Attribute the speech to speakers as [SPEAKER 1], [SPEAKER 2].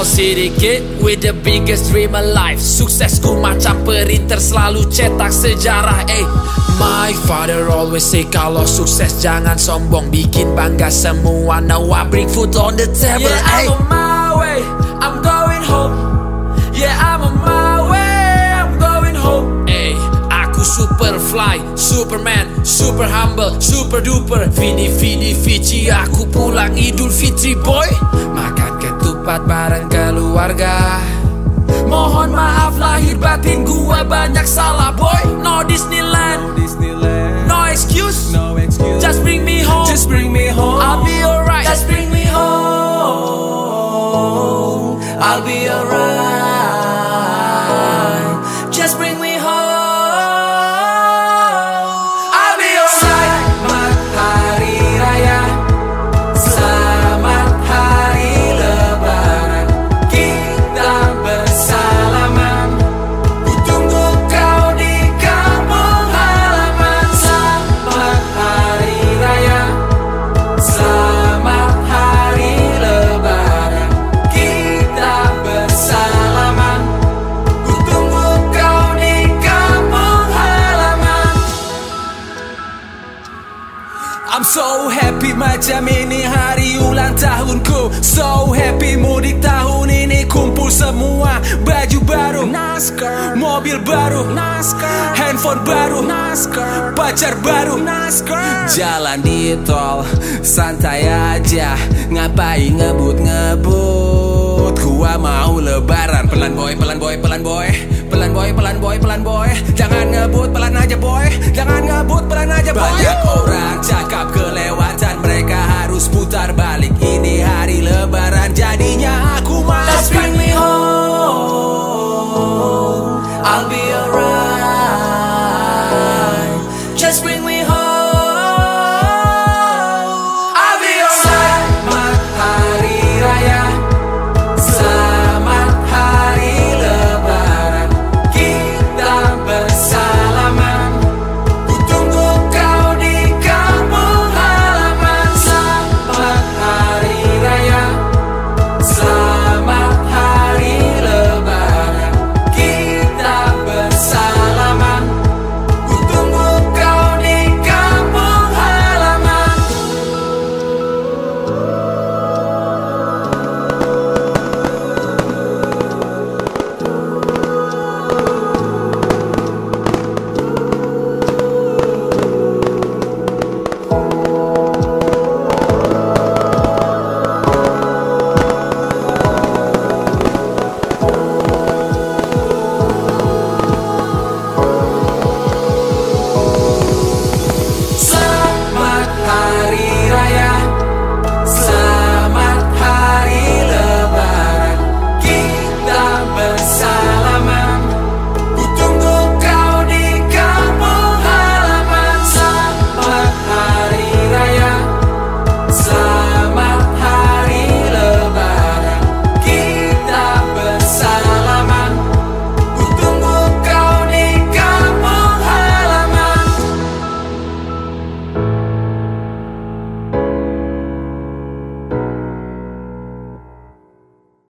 [SPEAKER 1] sedikit with the biggest dream alive. Suksesku macam perinter selalu cetak sejarah. My father always say kalau sukses jangan sombong, bikin bangga semua. Now I bring food on the table. Yeah, I'm on my way, I'm going home. Yeah, I'm on my way, I'm going home. Aku super fly, Superman, super humble, super duper. Vini Vidi Vici, aku pulang Idul Fitri boy. Makan ketupat bareng keluarga. Mohon maaf lahir batin gua banyak salah boy. No Disneyland, no excuse, just bring me home, I'll be alright. Just bring me home, I'll be alright. Just bring me home, I'll be alright. Selamat Hari Raya, selamat Hari Lebaran, kita bersalaman. Ku tunggu kau di kampung halaman. Selamat Hari Raya, selamat Hari Lebaran, kita bersalaman. Ku tunggu kau di kampung halaman.
[SPEAKER 2] I'm so happy macam ini hari ulang tahunku. So happy mudik tahun ini, kumpul semua. Baju baru, NASCAR. Mobil baru, NASCAR. Handphone baru, NASCAR. Pacar baru, NASCAR. Jalan di tol, santai aja. Ngapain ngebut-ngebut? Gua mau lebaran. Pelan boy, pelan boy, pelan boy. Pelan boy, pelan boy, pelan boy. Jangan ngebut, pelan aja boy. Jangan ngebut, pelan aja boy. Banyak orang cakap kelewatan, mereka harus putar balik. Ini hari lebaran, jadinya aku
[SPEAKER 1] Just bring
[SPEAKER 2] maafkan.
[SPEAKER 1] me home, I'll be alright. Just